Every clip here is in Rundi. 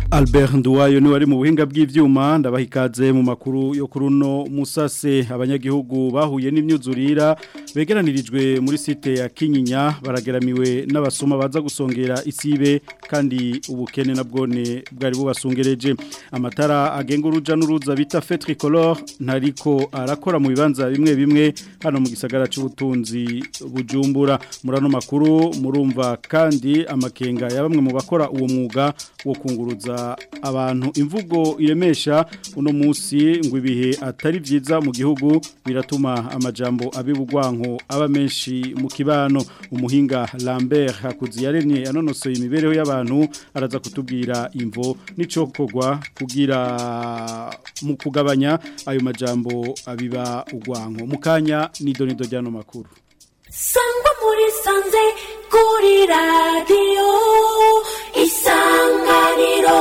Albert Nduwayo ni wari mu buhinga bw'ivyuma ndabahikaze mu makuru yo kuruno musase abanyagihugu bahuye n'imyuzurira begeranirijwe muri site ya Kinyinya barageramiwe n'abasoma baza gusongera isibe kandi ubukene nabwone bwari bubasungereje amatara agenga uruja n'uruza bita feu tricolore ntariko arakora mu bibanza bimwe bimwe hano mu gisagara c'ubutunzi Bujumbura murano makuru murumva kandi amakenga ya bamwe mu bakora uwo mwuga wo kunguruza abantu imvugo iremesha uno munsi ngo ibihe atari vyiza mu gihugu biratuma amajambo abibugwanko aba menshi mu kibano umuhinga Lambert Hakuzi yaremye anonosoye imibereho y'abantu araza kutubwira imvo n'icokogwa kugira mu kugabanya ayo majambo abiba ugwanko mukanya nidonido ryano makuru Sangwa muri sanze kuri radio Isanganiro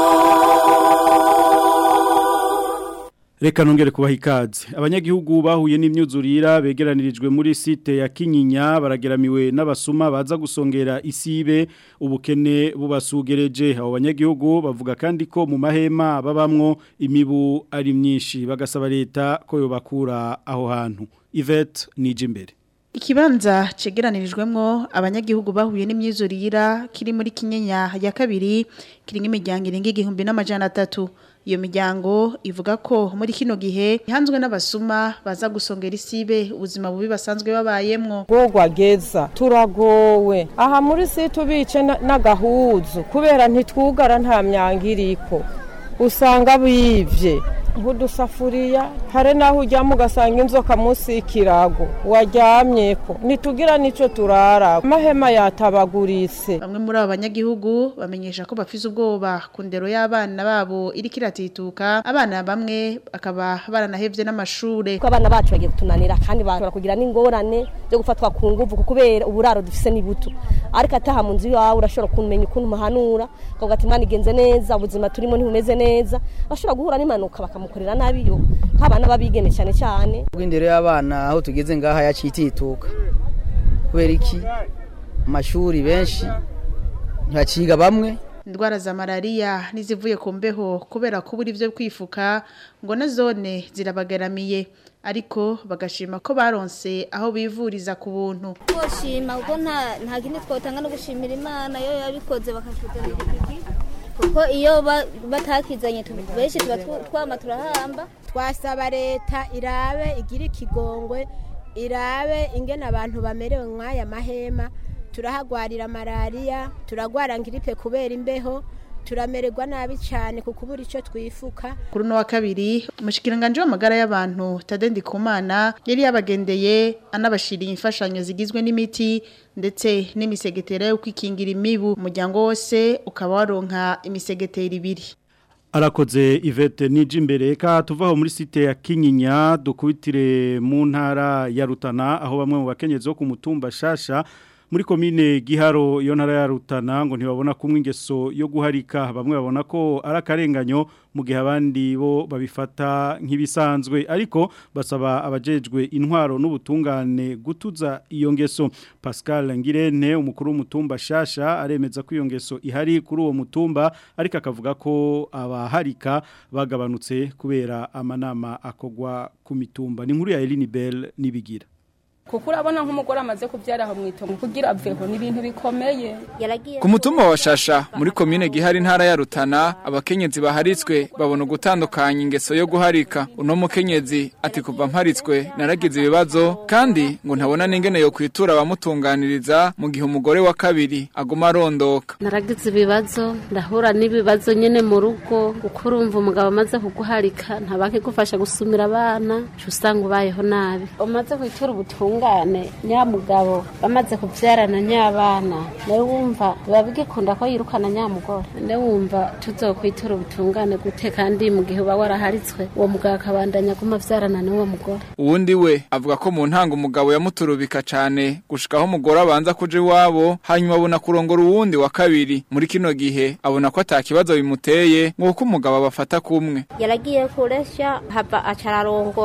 Reka nongere kubaha ikaze abanyagihugu bahuye n'imyuzurira begeranirijwe muri site ya Kinyinya barageramiwe n'abasuma baza gusongera isibe ubukene bubasugereje abo banyagihugu bavuga kandi ko mu mahema babamwo imibu ari myinshi bagasaba leta ko yobakura aho hantu Yvette Nijimbere Ikibanza cegeranirijwemwo abanyagihugu bahuye n'imyuzurira kiri muri Kinyinya ya kabiri kiri nk'imiryango irenga 1300 iyo miryango ivuga ko muri kino gihe ihanzwe n'abasuma baza gusongera isibe ubuzima bubi basanzwe babayemwo gogwageza turagowe aha muri si tubice n'agahuzu kubera ntitwugara nta myangiriko usanga bivye nk'udusafuriya hari naho ujyamo ugasanga inzoka munsi y'ikirago waryamyeko ntitugira nico turara amahema yatabagurise bamwe muri abo banyagihugu bamenyesha ko bafise ubwoba ku ndero y'abana babo iri kiratituka abana bamwe akaba baranahevye n'amashure ko abana bacu bagiye kutunanira kandi bashobora kugira n'ingorane byo gufatwa ku nguvu kubera uburaro dufise ni buto ariko ataha mu nzu yawe urashobora kumenya ukuntu muhanura ko gatimana igenze neza ubuzima turimo ntibumeze neza bashobora guhura n'impanuka bakamukorera nabi yo nk'abana babigeme cyane ubwindero y'abana aho tugeze ngaha yacitituka kubera iki amashuri benshi ntibaciga bamwe indwara za malaria nizivuye ku mbeho kubera kubura ivyo kwifuka ngo na zone zirabagaramiye ariko bagashima ko baronse aho bivuriza ku buntu koshima ubwo nta kindi twotanga no gushimira Imana yo yabikoze bakashudana igiki kuko iyo batakizanye benshi tuba twama turahamba twasaba leta irabe igira ikigongwe irabe ingene abantu bamerewe mwaya mahema turahagwarira malaria turagwara ngiripe kubera imbeho turamererwa nabi cyane kukubura ico twifuka kuri no wa kabiri umushikiranganje w'amagara y'abantu Tadendi Kumana yari yabagendeye anabashiriye imfashanyo zigizwe n'imiti ndetse n'imisegetera yo kwikingira imibu umuryango wose ukaba waronka imisegetera 2 Arakoze Yvette Nijimbere ka tuvaho muri site ya Kinyinya dukubitire mu ntara ya Rutana aho bamwe mu bakenyezi bo ku mutumba Shasha muri komine Giharo yo ntara ya Rutana ngo ntibabona kumwe ingeso yo guharika bamwe babona ko arakarenganyo mu gihe abandi bo babifata nk'ibisanzwe ariko basaba abajejwe intwaro n'ubutungane gutuza iyo ngeso Pascal Ngirente umukuru w'umutumba Shasha aremeza ko iyo ngeso ihari kuri uwo mutumba ariko akavuga ko abaharika bagabanutse kubera amanama akogwa ku mitumba ni nkuru ya Eline Bell nibigira kuko urabona nk'umugore amaze kubyara aho mwitongo kugira aveho n'ibintu bikomeye ku mutumba wa Shasha muri komine Gihari ntara ya Rutana abakenyezi baharitswe babona gutandukanya ingeso yo guharika uno mukenyezi ati kuva mparitswe naragize ibibazo kandi ngo ntabona n'ingene yo kwitura abamutunganiriza mu gihe umugore wa kabiri aguma arondoka naragize ibibazo ndahura n'ibibazo nyene mu rugo uko urumva umugabo amaze kuguharika ntabake gufasha gusumira abana usanga ubayeho nabi umaze kwitura ubutungane nyamugabo bamaze kubyarana nyabana nawe wumva babigikunda ko yirukana nyamugore nawe wumva tuzokwitura ubutungane gute kandi mu gihe uba waraharitswe uwo mugabo akabandanya guma vyarana n'uwo mugore uwundi we avuga ko mu ntango umugabo yamuturubika cane gushikaho umugore abanza kuja iwabo hanyuma abona kurongora uwundi wa kabiri muri kino gihe abona ko atakibazo bimuteye nk'uko umugabo abafata kumwe yaragiye kuresha hava acararongora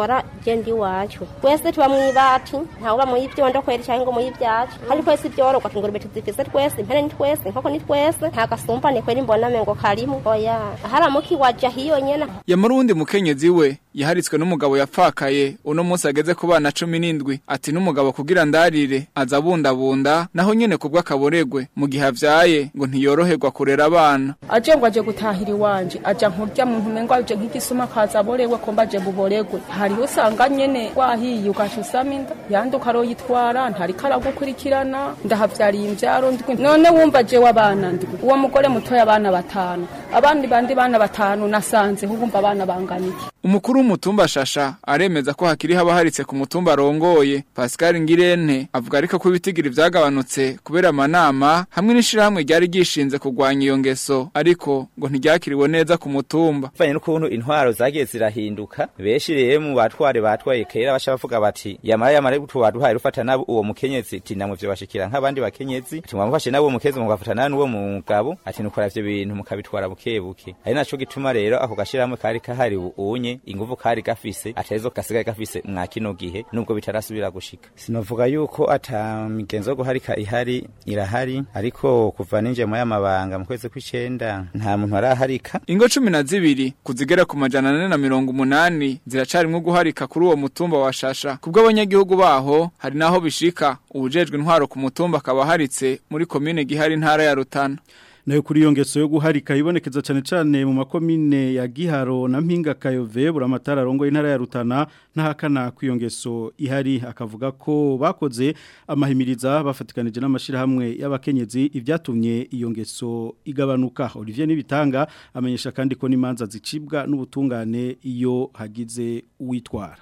je ndi wacu twese tuba mwibati ntawuba mw'ivyondo kwera cyangwa ngo mw'ivyacu kandi twese ibyorogwa ingurube tuzifise twese impene ni twese inkoko ni twese nta gasumpane kwera imbona mengo karimo oya haramuki waja hiyo nyene ya murundi mukenyezi we yaharitswe n'umugabo yapfakaye uno munsi ageze ku bana 17 ati n'umugabo kugira ndarire azabundabunda naho nyene kubwa akaboregwe mu gihe avyaye ngo ntiyoroherwa kurera abana aje ngo aje gutahira iwanje aja nkurya muntu mengo aje nk'igisuma kazaborewe ko mbaje buboregwe hari usanga nyene wahiye ukashusama inda yanduka royitwara ntari karagukurikirana ndahavyariye imvyaro ndwi none wumva je wabana ndwi uwo mugore mutoya abana 5 abandi bandi bana 5 nasanze hubumva abana banganiki umukuru w'umutumba Shasha aremeza ko hakiri habaharitse ku mutumba rongoye Pascal Ngirente avuga ariko ko ibitigiri vyagabanutse kubera amanama hamwe n'ishirahamwe ryari gishinze kugwanya iyo ngeso ariko ngo ntiryakiriwe neza ku mutumba banye n'ukuntu intwaro zagiye zirahinduka beshi rero mu batwaye kera basha bavuga bati yamara gutubaduhaye rufata nabo uwo mukenyezi ati namwe vyo bashikira nk'abandi bakenyezi ati mwamufashe nabo mukezi mugafatana n'uwo mugabo ati nukora ivyo bintu mukabitwara bukebuke ari naco gituma rero ako gashirahamwe kari kahari unye inguvu kari gafise atezo kasigaye gafise mwakino gihe nubwo bitarasubira gushika sinovuga yuko ata migenzo guharika ihari irahari ariko kuva ninje mu yamabanga mu kwezi kw'icenda nta muntu araharika ingo 12 kuzigera ku majana 480 ziracarimwe guharika kuri uwo mutumba wa Shasha kubwo abanyagihugu baho hari naho bishika ubujejwe intwaro ku mutumba kabaharitse muri commune Gihari ntara ya Rutana nayo kuri iyo ngeso yo guharika ibonekeza cyane cyane mu makomine ya Giharo na Mpinga Kayove buramatara rongo intara ya Rutana ntahakana ku iyo ngeso ihari akavuga ko bakoze amahimiriza bafatikanije n'amashirahamwe y'abakenyezi ivyatumye iyo ngeso igabanuka Olivier Nibitanga amenyesha kandi ko n'imanza zicibwa n'ubutungane iyo hagize uwitwara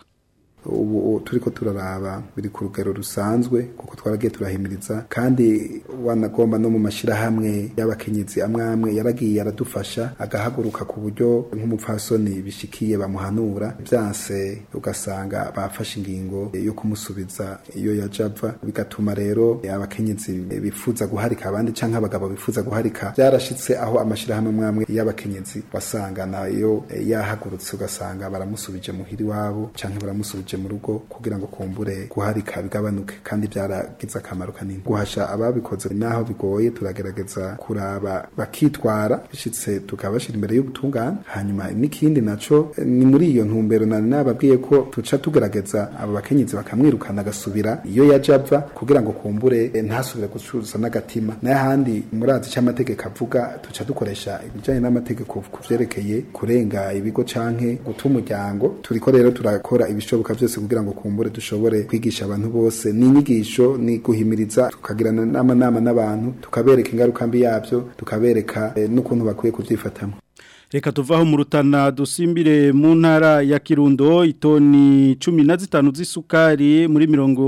ubu turiko turaraba biri ku rugero rusanzwe kuko twaragiye turahimiriza kandi wanagomba no mu mashirahamwe y'abakenyezi amwe yaragiye yaradufasha agahaguruka ku buryo nk'umupfasoni bishikiye bamuhanura byanse ugasanga bafashe ingingo yo kumusubiza iyo yajava bigatuma rero abakenyezi bifuza guharika abandi canke abagabo bifuza guharika byarashitse aho amashirahamwe amwe y'abakenyezi basanga nayo yahagurutse ugasanga baramusubije muhiri wabo canke baramusubije mu rugo kugira ngo kumbure guharika bigabanuke kandi byaragize akamaro kanini guhasha ababikoze naho bigoye turagerageza kuraba bakitwara bishitse tukabashira imbere y'ubutungane hanyuma n'ikindi naco ni muri iyo ntumbero nababwiye ko tuca tugerageza abo bakenyezi bakamwirukana gasubira iyo yajava kugira ngo kumbure ntasubire gucuruza n'agatima n'ahandi murazi cy'amategeko avuga tuca dukoresha ibijanye n'amategeko kuvyerekeye kurenga ibigo canke gutumuryango turiko rero turakora ibishoboka byose kugira ngo kumbure dushobore kwigisha abantu bose n'inyigisho ni guhimiriza tukagirana n'amanama n'abantu tukabereka ingaruka mbi yabyo tukabereka n'ukuntu bakwiye kuvyifatamo Reka tuvaho mu Rutana dusimbire mu ntara ya Kirundo itoni 15 z'isukari muri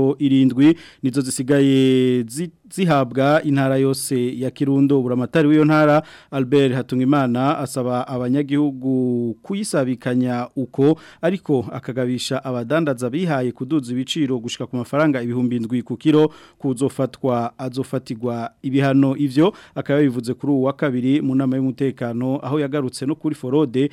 70 nizo zisigaye zihabwa intara yose ya Kirundo buramatari w'iyo ntara Albert Hatungimana asaba abanyagihugu kuyisabikanya uko ariko akagabisha abadandaza bihaye kuduza ibiciro gushika ku mafaranga 7,000 ku kilo kuzofatwa azofatirwa ibihano ivyo akaba bivuze kuri uwa kabiri mu nama y'umutekano aho yagarutse no kuri forode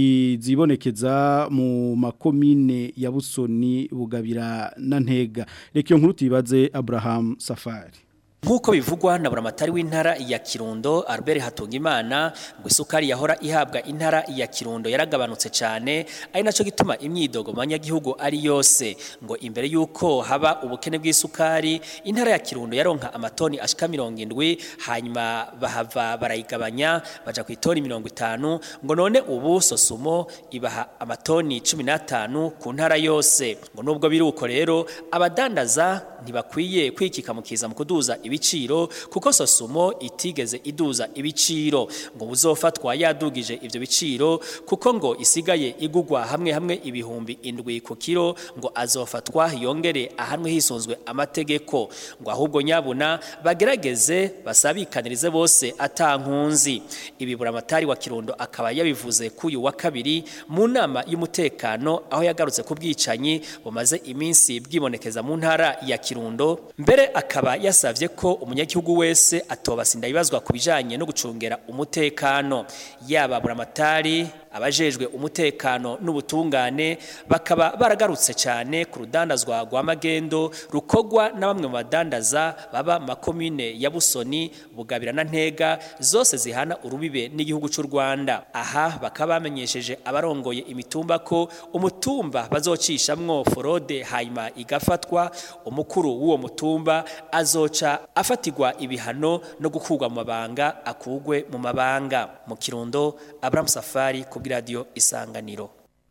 izibonekeza mu makomine ya Busoni Bugabira na Ntega reka iyo nkuru tibaze Abraham Safari Nkuko bivugwa na buramatari w'intara ya Kirundo Albert Hatungimana ngo isukari yahora ihabwa intara ya Kirundo yaragabanutse cyane ari naco gituma imyidogo manyagihugu ari yose ngo imbere yuko haba ubukene bw'isukari intara ya Kirundo yaronka amatoni ashika 70 hanyuma bahava barayigabanya baja ku itoni 50 ngo none ubu Sosumo ibaha amatoni 15 ku ntara yose ngo nubwo biruko rero abadandaza ntibakwiye kwikika mukiza mu kuduza ibiciro kuko Sosumo itigeze iduza ibiciro ngo buzofatwa yadugije ivyo biciro kuko ngo isigaye igugwa hamwe ibihumbi 7 ku kilo ngo azofatwa yongere ahanwe hisunzwe amategeko ngo ahubwo nyabuna bagerageze basabikanirize bose atankunzi ibibura amatari wa Kirundo akaba yabivuze kuyu wa kabiri mu nama y'umutekano aho yagarutse ku bwicanyi bumaze iminsi bwibonekeza mu ntara ya Kirundo mbere akaba yasavye ko umunyagihugu wese atobasinda ibazwa kubijanye no gucungera umutekano yaba buramatari abajejwe umutekano n'ubutungane bakaba baragarutse cyane ku rudandazwa rwa magendo rukogwa na bamwe mu badandaza baba makomine ya Busoni Bugabira na Ntega zose zihana urubibe n'igihugu cy'u Rwanda. Aha bakaba bamenyesheje abarongoye imitumba ko umutumba bazocishamwo forode hayima igafatwa, umukuru w'uwo mutumba azoca afatigwa ibihano no gukurwa mu mabanga akugwe mu mabanga. Mu Kirundo, Abraham Safari ku radio Isanganiro.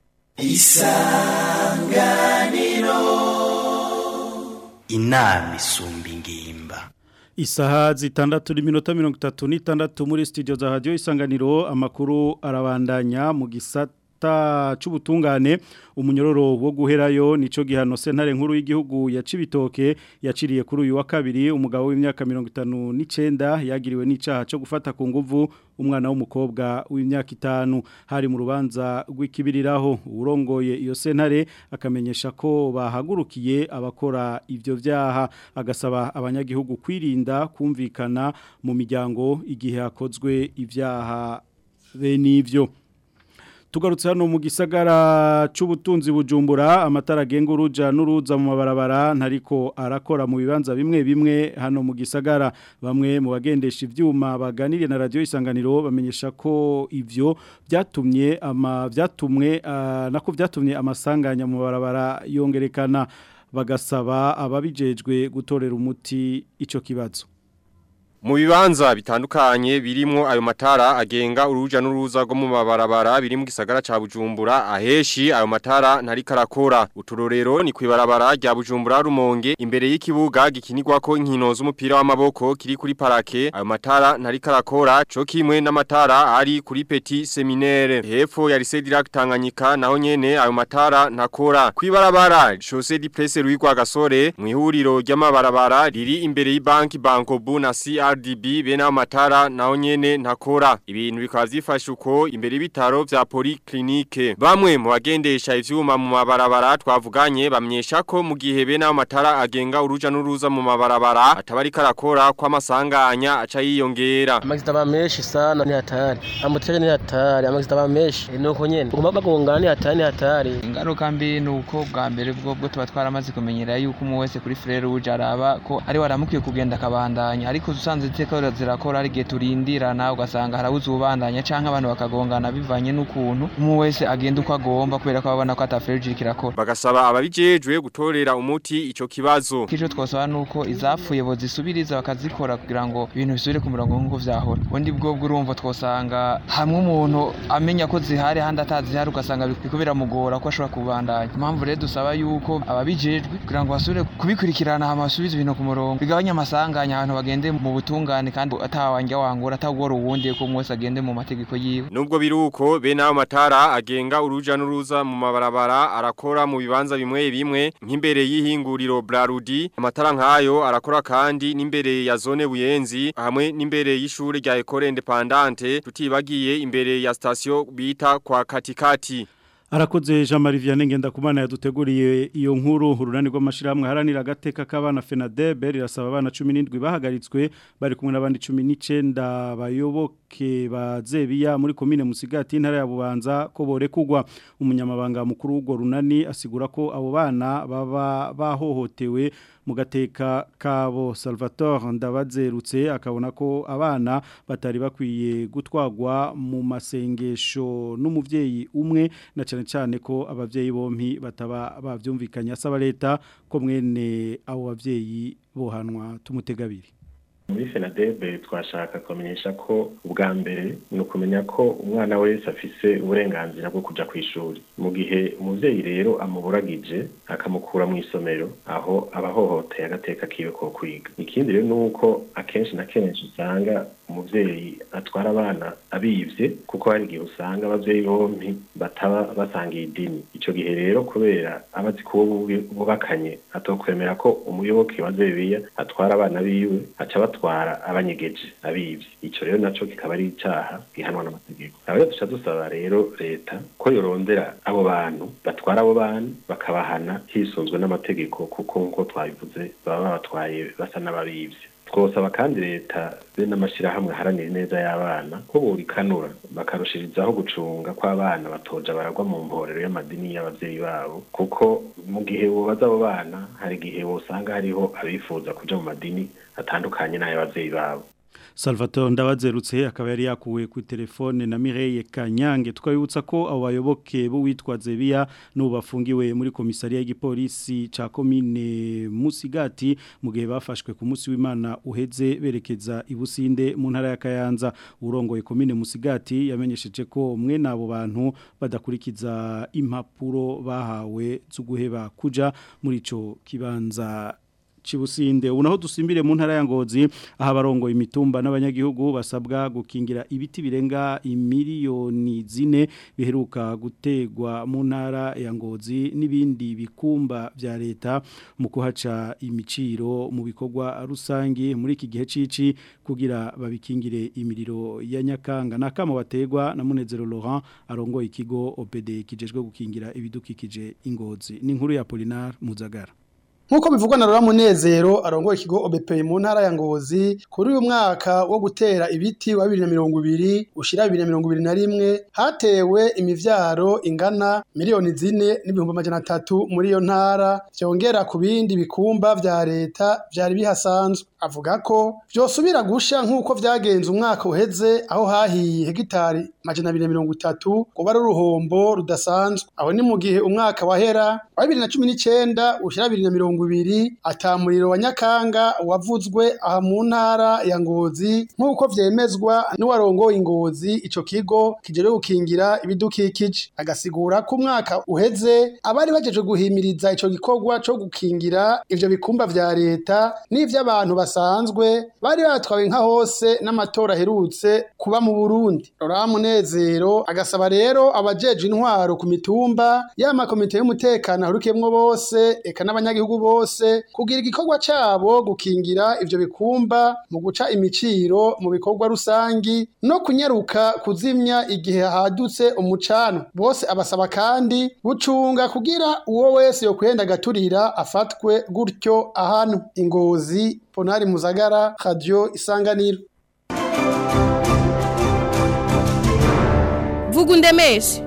Inama isumba ingimba. Isaha zitandatu n'iminota 36 muri studio za radio Isanganiro. Amakuru arabandanya mu gisata c'ubutungane. Umunyororo wo guherayo nico gihano sentare nkuru y'igihugu ya Cibitoke yaciriye kuri uyu wa kabiri umugabo w'imyaka 59 yagiriwe n'icaha cyo gufata ku nguvu umwana w'umukobwa w'imyaka 5 hari mu rubanza rw'ikibiriraho. Urongoye iyo sentare akamenyesha ko bahagurukiye abakora ivyo vyaha, agasaba abanyagihugu kwirinda kumvikana mu miryango igihe hakozwe ivyaha bene ivyo. Tugarutse hano mu gisagara c'ubutunzi Bujumbura, amatara agenga uruja n'uruza mu mabarabara ntariko arakora mu bibanza bimwe bimwe hano mu gisagara. Bamwe mu bagendesha ivyuma baganiriye na radio Isanganiro bamenyesha ko ivyo byatumye amasanganya mu mabarabara yongerekana, bagasaba ababijejwe gutorera umuti ico kibazo. Mu bibanza bitandukanye birimwo ayo matara agenga uruja n'uruza rwo mu mabarabara biri mu gisagara ca Bujumbura, aheshi ayo matara ntari karakora. Uturorero ni kwibarabara rya Bujumbura Rumonge imbere y'ikibuga gikinirwako inkino z'umupira w'amaboko kiri kuri parake, ayo matara ntari karakora co kimwe n'amatara ari kuri Petit Seminaire. Hepfo ya Lycée Direct Tanganyika naho nyene ayo matara ntakora. Kwibarabara Chaussée du Prince Louis Rwagasore mu ihuriro ry'amabarabara riri imbere y'Ibanki Bankobu na RDB bena amatara naho nyene ntakora. Ibintu bikaba vyifashe uko imbere y'ibitaro vya Polyclinique. Bamwe mu bagendesha ivyuma mu mabarabara twavuganye bamyesha ko mu gihe bena amatara agenga uruja n'uruza mu mabarabara atabari karakora kwa masanganya aca yiyongera. Amagista ba meshi sana ni hatari. Amutege ni hatari, amagista ba meshi nuko nyene. Ugomba bagongana ni hatari. Ingaruka mbi nuko bwa mbere bwo tuba twaramaze kumenyera yuko umu wese kuri Frere Rouge araba ko ari waramukiye kugenda kabandanya, ariko usanze ziteko zirakora ari gihe turindirana ugasanga harabuze ubandanya canke abantu bakagongana bivanye n'ukuntu umu wese agenda uko agomba kubera ko babona ko atafreje kirakora. Bagasaba ababijejwe gutorera umuti ico kibazo. Kico twosaba nuko izapfuye bo zisubiriza bakazikora kugira ngo ibintu bisubire ku murongo nk'uko vyahora. Undi bwo urumva twosanga hamwe umuntu amenya ko zihari handi atazihari ugasanga bikubira mugora ko ashobora kubandanya. Impamvu rero dusaba yuko ababijejwe kugira ngo basubire kubikurikirana hamasubiza ibintu ku murongo bigabanya amasanganya abantu bagende mu butungane kandi atawanja wangura atagora uwundi ko mwese agende mu mategeko yiwe. Nubwo biruko be nayo matara agenga uruja n'uruza mu mabarabara arakora mu bibanza bimwe bimwe nk'imbere y'ihinguriro Brarudi, amatara nkayo arakora kandi n'imbere ya zone Buyenzi hamwe n'imbere y'ishure rya Ecole Independante, tutibagiye imbere ya station bita kwa Katikati. Arakoze Jean-Marie Vianney Ngendakumana yaduteguriye iyo nkuru. Urunani rw'amashiramwe haranira agateka k'abana FENADEB rirasaba abana 17 bahagaritswe bari kumwe n'abandi 19 bayoboke ba Zebiya muri komine Musigati intara ya Bubanza ko borekugwa. Umunyamabanga mukuru w'urwo runani asigura ko abo bana baba bahohotewe mu gateka kabo. Salvatore Ndabazerutse akabona ko abana batari bakwiye gutwagwa mu masengesho n'umuvyeyi umwe na cyane ko abavyeyi bompi bataba bavyumvikanye, asaba leta ko mwene abo bavyeyi bohanwa tumutegabiri. Muri FENADEB twashaka kumenyesha ko ubwa mbere no kumenya ko umwana wese afise uburenganzira bwo kuja kwishuri. Mu gihe umuvyeyi rero amuburagije akamukura mu isomero aho abahohoteye agateka kiwe ko kwiga. Ikindi rero nuko akenshi na kenshi usanga umuvyeyi atwara abana abivye kuko hari gihe usanga abavyeyi bompi bataba basangiye idini. Ico gihe rero kubera abazi ko bubakanye atokwemera ko umuyoboke wa Zebiya atwara abana biwe aca batwara abanyegeje abivye. Ico rero naco kikaba ari icaha gihanwa n'amategeko. Abo duca dusaba rero leta ko yorondera abo bantu batwara abo bana bakabahana hisunzwe n'amategeko kuko nko twabivuze baba batwaye basa n'ababivye. twosaba kandi leta be n'amashirahamwe haranira neza y'abana ko burikanura bakarushirizaho gucunga kw'abana batoja baragwa mu mporero y'amadini y'abavyeyi babo kuko mu gihe wobaza abo bana hari igihe wosanga hariho abifuza kuja mu madini atandukanye n'ay'abavyeyi babo. Salvatore Ndabazerutse akaba yari yakuwe ku telefone na Mireille Kanyange twabibutsa ko abo bayoboke bo witwaze biya no bafungiwe muri komisariya y'igipolisi ca commune Musigati mu gihe bafashwe ku munsi w'Imana uheze berekeza ibusinde mu ntara ya Kayanza urongoye commune Musigati yamenyesheje ko mwe nabo bantu badakurikiza impapuro bahawe zo guheba kuja muri ico kibanza Chibusinde unaho dusimbire mu ntara ya Ngozi aha barongo imitumba n'abanyagihugu basabwa gukingira ibiti birenga imiliyoni 4 biheruka gutegwa mu ntara ya Ngozi n'ibindi bikumba vya leta mu kuhaca imiciro mu bikorwa rusangi muri iki gihe cici kugira babikingire imiriro ya Nyakanga nakamo bategwa na Munezero Laurent arongo ikigo OPD kijejwe gukingira ibidukikije Ingozi n'inkuru ya Polinar Muzagara. Nkuko bivugwa na Rora Munezero arongoye ikigo OBP mu ntara ya Ngozi kuri uyu mwaka wo gutera ibiti wa 2020 ushira 2021 hatewe imivyaro ingana miliyoni 4,300 muri iyo ntara byongera ku bindi bikumba vya leta vyari bihasanzwe avuga ko vyosubira gusha nkuko vyagenze umwaka uheze aho hahiye hegitari 230 kuba ari uruhombo rudasanzwe aho ni mu gihe umwaka wahera wa 2019 ushira 2020 atamuriro wa Nyakanga wavuzwe aha mu ntara ya Ngozi nkuko vyemezwa n'uwarongoye Ngozi ico kigo kijeje gukingira ibidukikije agasigura ko umwaka uheze abari bajeje guhimiriza ico gikorwa cyo gukingira ivyo bikumba vya leta n'ivy'abantu basanzwe bari batwawe nka hose n'amatora aherutse kuba mu Burundi. Rora Munezero agasaba rero abajeje intwaro ku mitumba y'amakomite y'umutekano arukemwe bose eka n'abanyagihugu bose kugira igikorwa cabo gukingira ivyo bikumba mu guca imiciro mu bikorwa rusangi no kunyaruka kuzimya igihe hadutse umucano bose abasaba kandi gucunga kugira uwo wese yo kwenda gaturira afatwe gutyo ahantu Ingozi Ponari Muzagara Radio Isanganiro. Vugundemeshe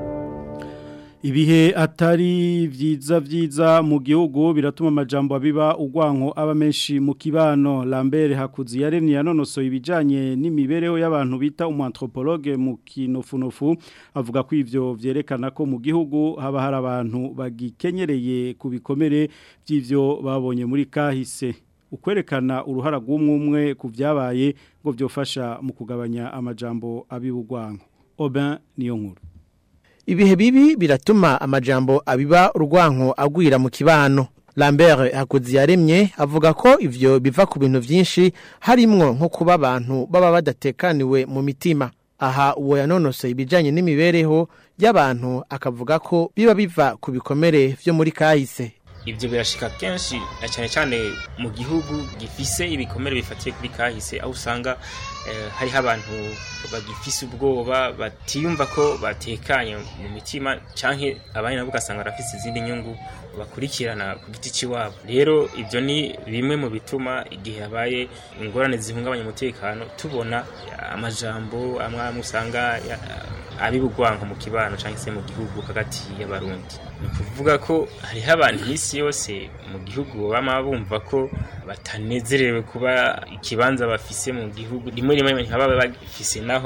Ibihe atari vyiza mu gihugu biratuma amajambo abiba ugwanko aba menshi mu kibano. Lambert Hakuzi yaremye yanonosoye ibijanye n'imibereho y'abantu bita umanthropologue mu kinofunofu avuga ko ivyo vyerekana ko mu gihugu haba hari abantu bagikenyereye ku bikomere by'ivyo babonye muri kahise ukwerekana uruhara rw'umwe ku vyabaye ngo vyofasha mu kugabanya amajambo abiba ugwanko. Obin niyo nkuru. Ibihe bibi biratuma amajambo abiba urwanko agwira mu kibano. Lambert Hakuzi yaremye avuga ko ivyo biva ku bintu vyinshi harimwo nko kuba abantu baba badatekaniwe mu mitima. Aha uwo yanonose ibijanye n'imibereho y'abantu akavuga ko biva ku bikomere vyo muri kahise. Ibyo birashika kenshi cyane cyane mu gihugu gifise ibikomere bifatiye kuri kahise aho usanga hari abantu bagifise ubwoba batiyumva ko batekanye mu mitima canke abanye nabo gasanga rafise izindi nyungu bakurikirana ku giti ciwabo. Rero ibyo ni bimwe mu bituma igihe habaye ingorane zihungabanya umutekano tubona amajambo amwe usanga abibugwanko mu kibano canke se mu gihugu hagati y'abarundi. Ni kuvuga ko hari abantu isi yose mu gihugu bama bumva ko batanezerewe kuba ikibanza bafise mu gihugu rimwe ntibaba bagifise naho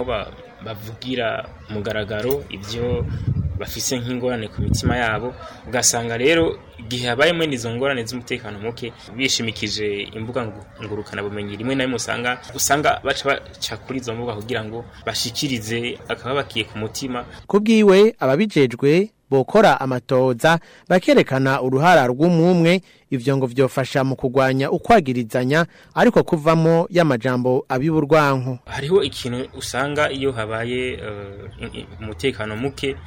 bavugira mugaragaro ibyo bafise nk'ingorane ku mitima yabo ugasanga rero igihe habayemo izo ngorane z'umutekano muke bishimikije imbuga ngurukana bumenyi rimwe na rimwe usanga baca kuri izo mbuga kugira ngo bashikirize akababakiye ku mutima. Kubwiwe ababijejwe bokora amatoza bakerekana uruhara rw'umwe ivyo ngo vyofasha mu kugwanya ukwagirizanya ariko kuvamo y'amajambo abiburwanko. Hariho ikintu usanga iyo habaye umutekano muke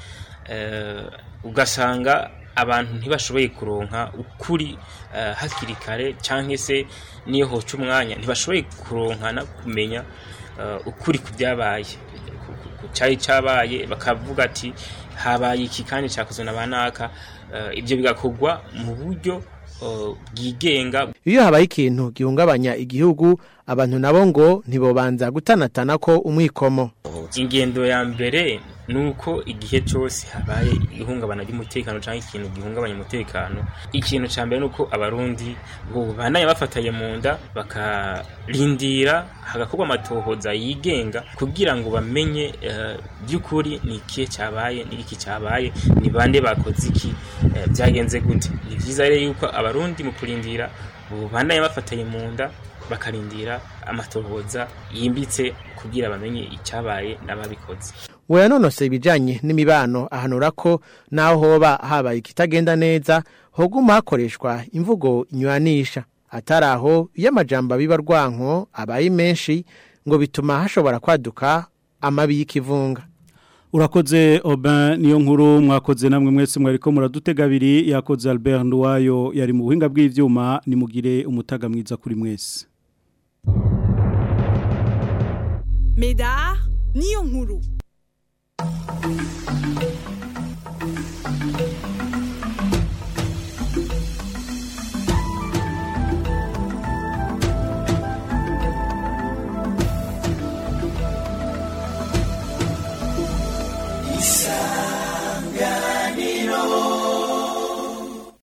ugasanga abantu ntibashoboye kuronka ukuri hakiri kare canke se niyo hoca umwanya ntibashoboye kuronkana kumenya ukuri ku byabaye cyari cyabaye bakavuga ati habaye iki kandi cyakozwe n'abanaka ibyo bigakogwa mu buryo bwigenga. Iyo habaye ikintu gihungabanya igihugu abantu nabo ngo ntibobanza gutanatana ko umwikomo. Ingendo ya mbere nuko igihe cyose habaye ihungabana ry'umutekano cyangwa ikintu gihungabanya umutekano, ikintu cya mbere nuko abarundi bo banaye bafataye mu nda bakarindira hagakorwa amatohoza yigenga kugira ngo bamenye by'ukuri ni ikihe cyabaye n'iki cyabaye, ni bande bakoze iki, byagenze gute. Ni byiza rero yuko abarundi mu kurindira bo banaye bafataye mu nda bakarindira amatohoza yimbitse kugira bamenye icyabaye n'ababikoze. Weyanonose ibijanye n'imibano ahanura ko naho hoba habaye ikitagenda neza hoguma hakoreshwa imvugo inywanisha, ataraho iyo amajambo biba rwanko abaye menshi ngo bituma hashobora kwaduka amabi y'ikivunga. Urakoze Aubin niyo nkuru mwakoze namwe mwese mwariko muradutega abiri, yakoze Albert Nduwayo yari mu buhinga bw'ivyuma. Nimugire umutaga mwiza kuri mwese. Medar niyo nkuru.